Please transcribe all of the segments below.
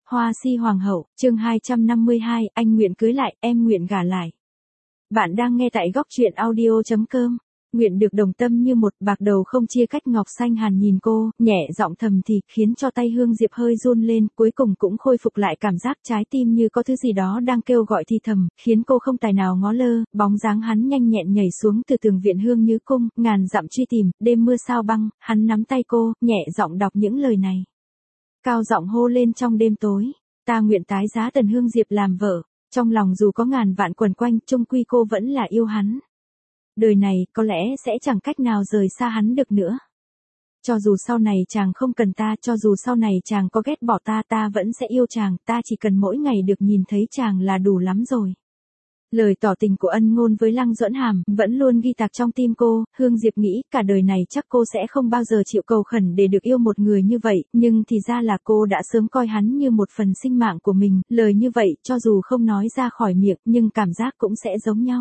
Hoa si hoàng hậu, chương 252, anh nguyện cưới lại, em nguyện gả lại. Bạn đang nghe tại góc truyện audio.com. Nguyện được đồng tâm như một bạc đầu không chia cách. Ngọc Xanh Hàn nhìn cô, nhẹ giọng thầm thì, khiến cho tay Hương Diệp hơi run lên, cuối cùng cũng khôi phục lại cảm giác trái tim như có thứ gì đó đang kêu gọi thì thầm, khiến cô không tài nào ngó lơ. Bóng dáng hắn nhanh nhẹn nhảy xuống từ tường viện Hương Nhứ Cung, ngàn dặm truy tìm, đêm mưa sao băng, hắn nắm tay cô, nhẹ giọng đọc những lời này. Cao giọng hô lên trong đêm tối, ta nguyện tái giá Tần Hương Diệp làm vợ, trong lòng dù có ngàn vạn quần quanh, chung quy cô vẫn là yêu hắn. Đời này, có lẽ sẽ chẳng cách nào rời xa hắn được nữa. Cho dù sau này chàng không cần ta, cho dù sau này chàng có ghét bỏ ta, ta vẫn sẽ yêu chàng, ta chỉ cần mỗi ngày được nhìn thấy chàng là đủ lắm rồi. Lời tỏ tình của Ân Ngôn với Lăng Duẫn Hàm vẫn luôn ghi tạc trong tim cô. Hương Diệp nghĩ cả đời này chắc cô sẽ không bao giờ chịu cầu khẩn để được yêu một người như vậy, nhưng thì ra là cô đã sớm coi hắn như một phần sinh mạng của mình. Lời như vậy cho dù không nói ra khỏi miệng nhưng cảm giác cũng sẽ giống nhau.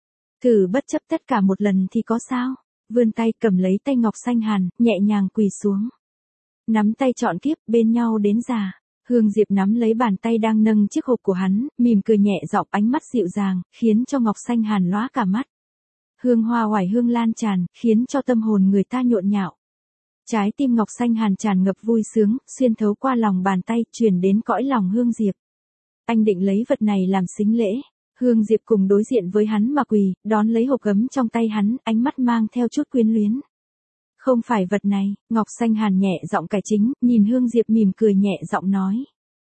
Thử bất chấp tất cả một lần thì có sao? Vươn tay cầm lấy tay Ngọc Xanh Hàn, nhẹ nhàng quỳ xuống. Nắm tay trọn kiếp, bên nhau đến già. Hương Diệp nắm lấy bàn tay đang nâng chiếc hộp của hắn, mỉm cười nhẹ giọng, ánh mắt dịu dàng, khiến cho Ngọc Xanh Hàn lóa cả mắt. Hương hoa oải hương lan tràn, khiến cho tâm hồn người ta nhộn nhạo. Trái tim Ngọc Xanh Hàn tràn ngập vui sướng, xuyên thấu qua lòng bàn tay, truyền đến cõi lòng Hương Diệp. Anh định lấy vật này làm sính lễ. Hương Diệp cùng đối diện với hắn mà quỳ, đón lấy hộp gấm trong tay hắn, ánh mắt mang theo chút quyến luyến. Không phải vật này, Ngọc Xanh Hàn nhẹ giọng cải chính, nhìn Hương Diệp mỉm cười nhẹ giọng nói.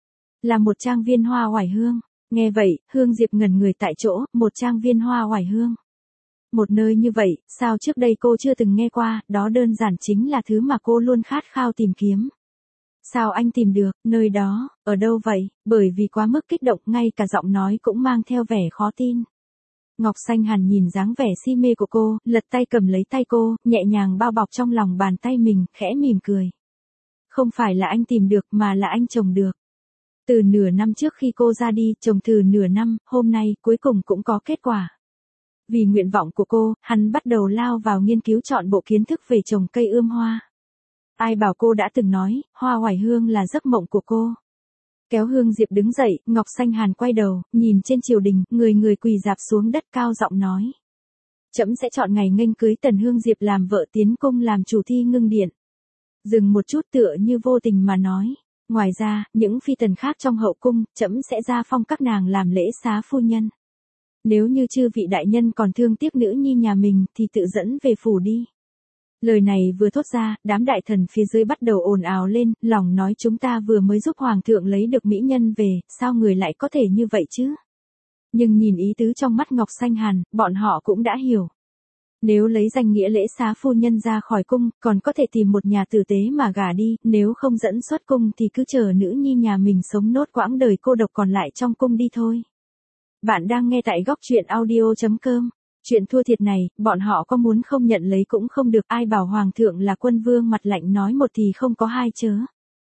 Là một trang viên hoa oải hương. Nghe vậy, Hương Diệp ngẩn người tại chỗ, một trang viên hoa oải hương. Một nơi như vậy, sao trước đây cô chưa từng nghe qua, đó đơn giản chính là thứ mà cô luôn khát khao tìm kiếm. Sao anh tìm được, nơi đó, ở đâu vậy? Bởi vì quá mức kích động, ngay cả giọng nói cũng mang theo vẻ khó tin. Ngọc Xanh Hàn nhìn dáng vẻ si mê của cô, lật tay cầm lấy tay cô, nhẹ nhàng bao bọc trong lòng bàn tay mình, khẽ mỉm cười. Không phải là anh tìm được mà là anh trồng được. Từ nửa năm trước khi cô ra đi, trồng từ nửa năm, hôm nay cuối cùng cũng có kết quả. Vì nguyện vọng của cô, hắn bắt đầu lao vào nghiên cứu trọn bộ kiến thức về trồng cây ươm hoa. Ai bảo cô đã từng nói, hoa oải hương là giấc mộng của cô. Kéo Hương Diệp đứng dậy, Ngọc Xanh Hàn quay đầu, nhìn trên triều đình, người quỳ rạp xuống đất cao giọng nói. Trẫm sẽ chọn ngày nghênh cưới Tần Hương Diệp làm vợ, tiến cung làm chủ Thi Ngưng Điện. Dừng một chút tựa như vô tình mà nói. Ngoài ra, những phi tần khác trong hậu cung, trẫm sẽ ra phong các nàng làm lễ xá phu nhân. Nếu như chư vị đại nhân còn thương tiếc nữ nhi nhà mình thì tự dẫn về phủ đi. Lời này vừa thốt ra, đám đại thần phía dưới bắt đầu ồn ào lên, lòng nói chúng ta vừa mới giúp hoàng thượng lấy được mỹ nhân về, sao người lại có thể như vậy chứ? Nhưng nhìn ý tứ trong mắt Ngọc Xanh Hàn, bọn họ cũng đã hiểu. Nếu lấy danh nghĩa lễ xá phu nhân ra khỏi cung, còn có thể tìm một nhà tử tế mà gả đi, nếu không dẫn xuất cung thì cứ chờ nữ nhi nhà mình sống nốt quãng đời cô độc còn lại trong cung đi thôi. Bạn đang nghe tại góc truyện audio.com. Chuyện thua thiệt này, bọn họ có muốn không nhận lấy cũng không được, ai bảo hoàng thượng là quân vương mặt lạnh nói một thì không có hai chớ.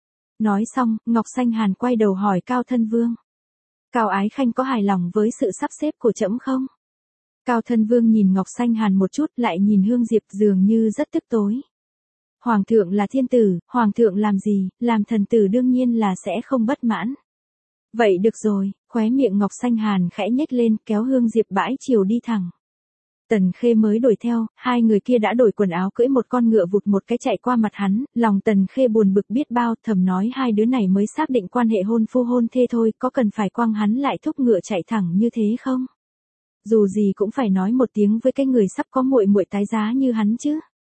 Nói xong, Ngọc Xanh Hàn quay đầu hỏi Cao Thân Vương. Cao Ái Khanh có hài lòng với sự sắp xếp của trẫm không? Cao Thân Vương nhìn Ngọc Xanh Hàn một chút lại nhìn Hương Diệp dường như rất tức tối. Hoàng thượng là thiên tử, hoàng thượng làm gì, làm thần tử đương nhiên là sẽ không bất mãn. Vậy được rồi, khóe miệng Ngọc Xanh Hàn khẽ nhếch lên, kéo Hương Diệp bãi chiều đi thẳng. Tần Khê mới đuổi theo, hai người kia đã đổi quần áo cưỡi một con ngựa vụt một cái chạy qua mặt hắn, lòng Tần Khê buồn bực biết bao, thầm nói hai đứa này mới xác định quan hệ hôn phu hôn thê thôi, có cần phải quăng hắn lại thúc ngựa chạy thẳng như thế không? Dù gì cũng phải nói một tiếng với cái người sắp có muội muội tái giá như hắn chứ.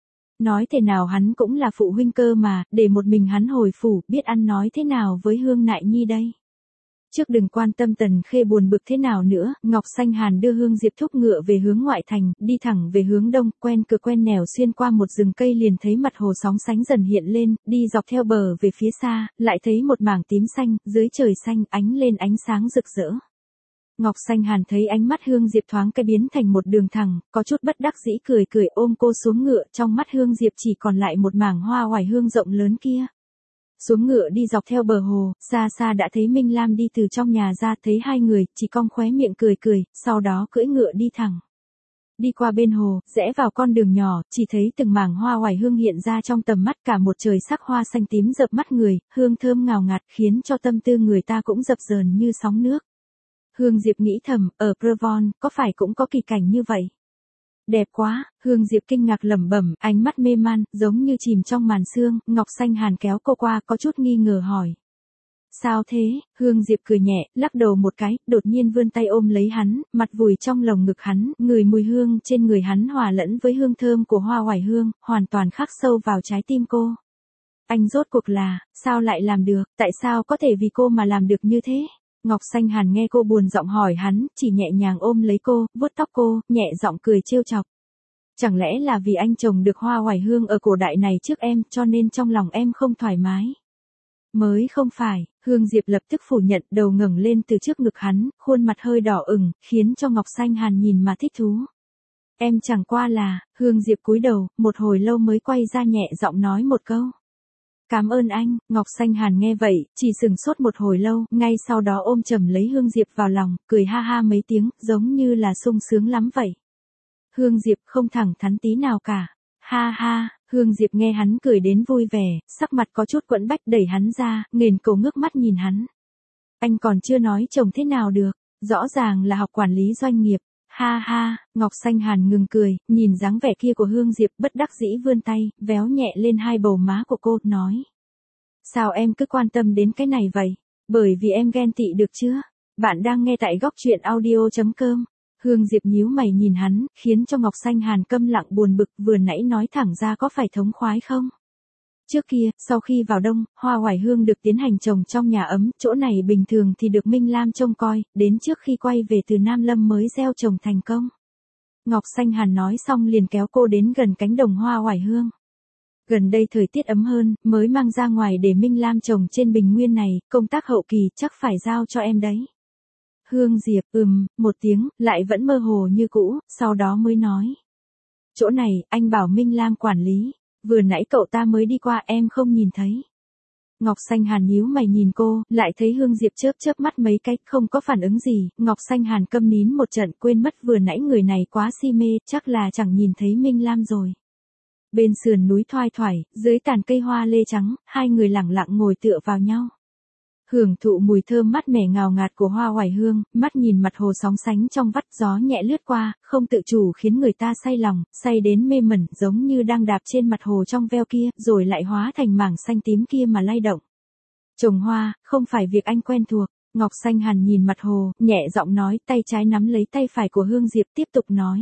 Nói thế nào hắn cũng là phụ huynh cơ mà, để một mình hắn hồi phủ, biết ăn nói thế nào với Hương Nại Nhi đây. Trước đừng quan tâm Tần Khê buồn bực thế nào nữa, Ngọc Xanh Hàn đưa Hương Diệp thúc ngựa về hướng ngoại thành, đi thẳng về hướng đông, quen cửa quen nẻo xuyên qua một rừng cây liền thấy mặt hồ sóng sánh dần hiện lên, đi dọc theo bờ về phía xa, lại thấy một mảng tím xanh, dưới trời xanh ánh lên ánh sáng rực rỡ. Ngọc Xanh Hàn thấy ánh mắt Hương Diệp thoáng cái biến thành một đường thẳng, có chút bất đắc dĩ cười cười ôm cô xuống ngựa, trong mắt Hương Diệp chỉ còn lại một mảng hoa oải hương rộng lớn kia. Xuống ngựa đi dọc theo bờ hồ, xa xa đã thấy Minh Lam đi từ trong nhà ra, thấy hai người, chỉ cong khóe miệng cười cười, sau đó cưỡi ngựa đi thẳng. đi qua bên hồ, rẽ vào con đường nhỏ, chỉ thấy từng mảng hoa oải hương hiện ra trong tầm mắt, cả một trời sắc hoa xanh tím dập mắt người, hương thơm ngào ngạt khiến cho tâm tư người ta cũng dập dờn như sóng nước. Hương Diệp nghĩ thầm, ở Provence, có phải cũng có kỳ cảnh như vậy? Đẹp quá, Hương Diệp kinh ngạc lẩm bẩm, ánh mắt mê man, giống như chìm trong màn sương. Ngọc Xanh Hàn kéo cô qua, có chút nghi ngờ hỏi. Sao thế? Hương Diệp cười nhẹ, lắc đầu một cái, đột nhiên vươn tay ôm lấy hắn, mặt vùi trong lồng ngực hắn, ngửi mùi hương trên người hắn hòa lẫn với hương thơm của hoa oải hương, hoàn toàn khắc sâu vào trái tim cô. Anh rốt cuộc là, sao lại làm được, tại sao có thể vì cô mà làm được như thế? Ngọc Xanh Hàn nghe cô buồn giọng hỏi hắn, chỉ nhẹ nhàng ôm lấy cô, vuốt tóc cô, nhẹ giọng cười trêu chọc. Chẳng lẽ là vì anh trồng được hoa oải hương ở cổ đại này trước em, cho nên trong lòng em không thoải mái? Mới không phải, Hương Diệp lập tức phủ nhận, đầu ngẩng lên từ trước ngực hắn, khuôn mặt hơi đỏ ửng, khiến cho Ngọc Xanh Hàn nhìn mà thích thú. Em chẳng qua là, Hương Diệp cúi đầu, một hồi lâu mới quay ra nhẹ giọng nói một câu. Cảm ơn anh. Ngọc Xanh Hàn nghe vậy, chỉ sừng sốt một hồi lâu, ngay sau đó ôm chầm lấy Hương Diệp vào lòng, cười ha ha mấy tiếng, giống như là sung sướng lắm vậy. Hương Diệp không thẳng thắn tí nào cả. Ha ha, Hương Diệp nghe hắn cười đến vui vẻ, sắc mặt có chút quẫn bách, đẩy hắn ra, nghền cổ ngước mắt nhìn hắn. Anh còn chưa nói chồng thế nào được, rõ ràng là học quản lý doanh nghiệp. Ha ha, Ngọc Xanh Hàn ngừng cười, nhìn dáng vẻ kia của Hương Diệp, bất đắc dĩ vươn tay, véo nhẹ lên hai bầu má của cô, nói. Sao em cứ quan tâm đến cái này vậy? Bởi vì em ghen tị được chưa? Bạn đang nghe tại góc truyện audio.com. Hương Diệp nhíu mày nhìn hắn, khiến cho Ngọc Xanh Hàn câm lặng buồn bực, vừa nãy nói thẳng ra có phải thống khoái không? Trước kia, sau khi vào đông, hoa oải hương được tiến hành trồng trong nhà ấm, chỗ này bình thường thì được Minh Lam trông coi, đến trước khi quay về từ Nam Lâm mới gieo trồng thành công. Ngọc Xanh Hàn nói xong liền kéo cô đến gần cánh đồng hoa oải hương. Gần đây thời tiết ấm hơn, mới mang ra ngoài để Minh Lam trồng trên bình nguyên này, công tác hậu kỳ chắc phải giao cho em đấy. Hương Diệp, một tiếng, lại vẫn mơ hồ như cũ, sau đó mới nói. Chỗ này, anh bảo Minh Lam quản lý, vừa nãy cậu ta mới đi qua em không nhìn thấy. Ngọc Xanh Hàn nhíu mày nhìn cô, lại thấy Hương Diệp chớp chớp mắt mấy cái, không có phản ứng gì, Ngọc Xanh Hàn câm nín một trận, quên mất vừa nãy người này quá si mê, chắc là chẳng nhìn thấy Minh Lam rồi. Bên sườn núi thoai thoải, dưới tàn cây hoa lê trắng, hai người lẳng lặng ngồi tựa vào nhau. Hưởng thụ mùi thơm mát mẻ ngào ngạt của hoa oải hương, mắt nhìn mặt hồ sóng sánh trong vắt, gió nhẹ lướt qua, không tự chủ khiến người ta say lòng, say đến mê mẩn, giống như đang đạp trên mặt hồ trong veo kia, rồi lại hóa thành mảng xanh tím kia mà lay động. Trồng hoa, không phải việc anh quen thuộc. Ngọc Xanh Hàn nhìn mặt hồ, nhẹ giọng nói, tay trái nắm lấy tay phải của Hương Diệp, tiếp tục nói.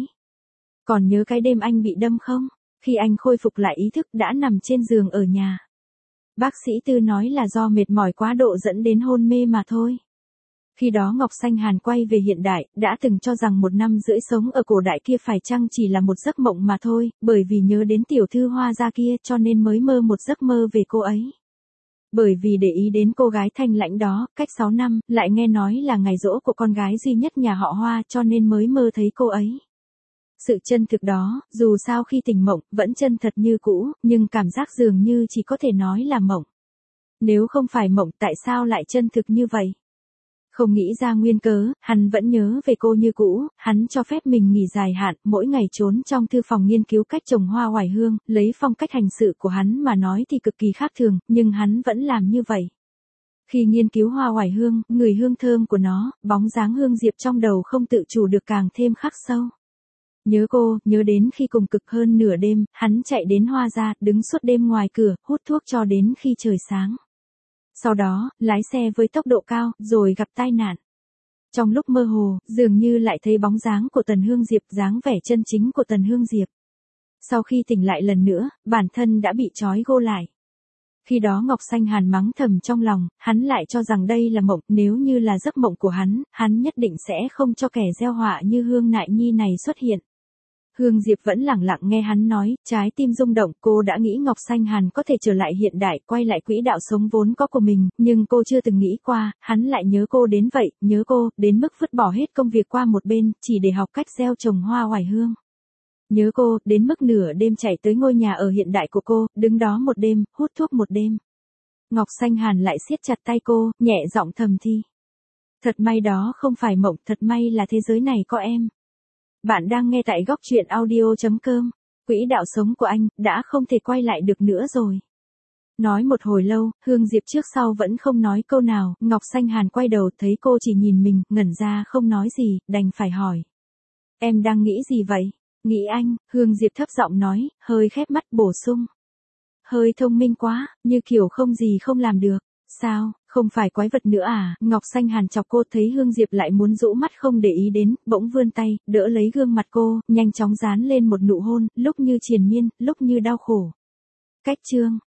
Còn nhớ cái đêm anh bị đâm không? Khi anh khôi phục lại ý thức đã nằm trên giường ở nhà. Bác sĩ Tư nói là do mệt mỏi quá độ dẫn đến hôn mê mà thôi. Khi đó Ngọc Xanh Hàn quay về hiện đại, đã từng cho rằng 1 năm rưỡi sống ở cổ đại kia phải chăng chỉ là một giấc mộng mà thôi, bởi vì nhớ đến tiểu thư Hoa gia kia cho nên mới mơ một giấc mơ về cô ấy. Bởi vì để ý đến cô gái thanh lãnh đó, cách 6 năm, lại nghe nói là ngày giỗ của con gái duy nhất nhà họ Hoa cho nên mới mơ thấy cô ấy. Sự chân thực đó, dù sao khi tỉnh mộng, vẫn chân thật như cũ, nhưng cảm giác dường như chỉ có thể nói là mộng. Nếu không phải mộng, tại sao lại chân thực như vậy? Không nghĩ ra nguyên cớ, hắn vẫn nhớ về cô như cũ, hắn cho phép mình nghỉ dài hạn, mỗi ngày trốn trong thư phòng nghiên cứu cách trồng hoa oải hương, lấy phong cách hành sự của hắn mà nói thì cực kỳ khác thường, nhưng hắn vẫn làm như vậy. Khi nghiên cứu hoa oải hương, ngửi hương thơm của nó, bóng dáng Hương Diệp trong đầu không tự chủ được càng thêm khắc sâu. Nhớ cô, nhớ đến khi cùng cực hơn nửa đêm, hắn chạy đến Hoa gia, đứng suốt đêm ngoài cửa, hút thuốc cho đến khi trời sáng. Sau đó, lái xe với tốc độ cao, rồi gặp tai nạn. Trong lúc mơ hồ, dường như lại thấy bóng dáng của Tần Hương Diệp, dáng vẻ chân chính của Tần Hương Diệp. Sau khi tỉnh lại lần nữa, bản thân đã bị trói gô lại. Khi đó Ngọc Xanh Hàn mắng thầm trong lòng, hắn lại cho rằng đây là mộng, nếu như là giấc mộng của hắn nhất định sẽ không cho kẻ gieo họa như Hương Nại Nhi này xuất hiện. Hương Diệp vẫn lẳng lặng nghe hắn nói, trái tim rung động, cô đã nghĩ Ngọc Xanh Hàn có thể trở lại hiện đại, quay lại quỹ đạo sống vốn có của mình, nhưng cô chưa từng nghĩ qua, hắn lại nhớ cô đến vậy, nhớ cô, đến mức vứt bỏ hết công việc qua một bên, chỉ để học cách gieo trồng hoa oải hương. Nhớ cô, đến mức nửa đêm chạy tới ngôi nhà ở hiện đại của cô, đứng đó một đêm, hút thuốc một đêm. Ngọc Xanh Hàn lại siết chặt tay cô, nhẹ giọng thầm thì. Thật may đó không phải mộng, thật may là thế giới này có em. Bạn đang nghe tại góc truyện audio.com. Quỹ đạo sống của anh đã không thể quay lại được nữa rồi. Nói một hồi lâu, Hương Diệp trước sau vẫn không nói câu nào, Ngọc Xanh Hàn quay đầu thấy cô chỉ nhìn mình, ngẩn ra không nói gì, đành phải hỏi. Em đang nghĩ gì vậy? Nghĩ anh, Hương Diệp thấp giọng nói, hơi khép mắt bổ sung. Hơi thông minh quá, như kiểu không gì không làm được. Sao, không phải quái vật nữa à? Ngọc Xanh Hàn chọc cô thấy Hương Diệp lại muốn rũ mắt không để ý đến, bỗng vươn tay, đỡ lấy gương mặt cô, nhanh chóng dán lên một nụ hôn, lúc như triền miên, lúc như đau khổ. Cách chương.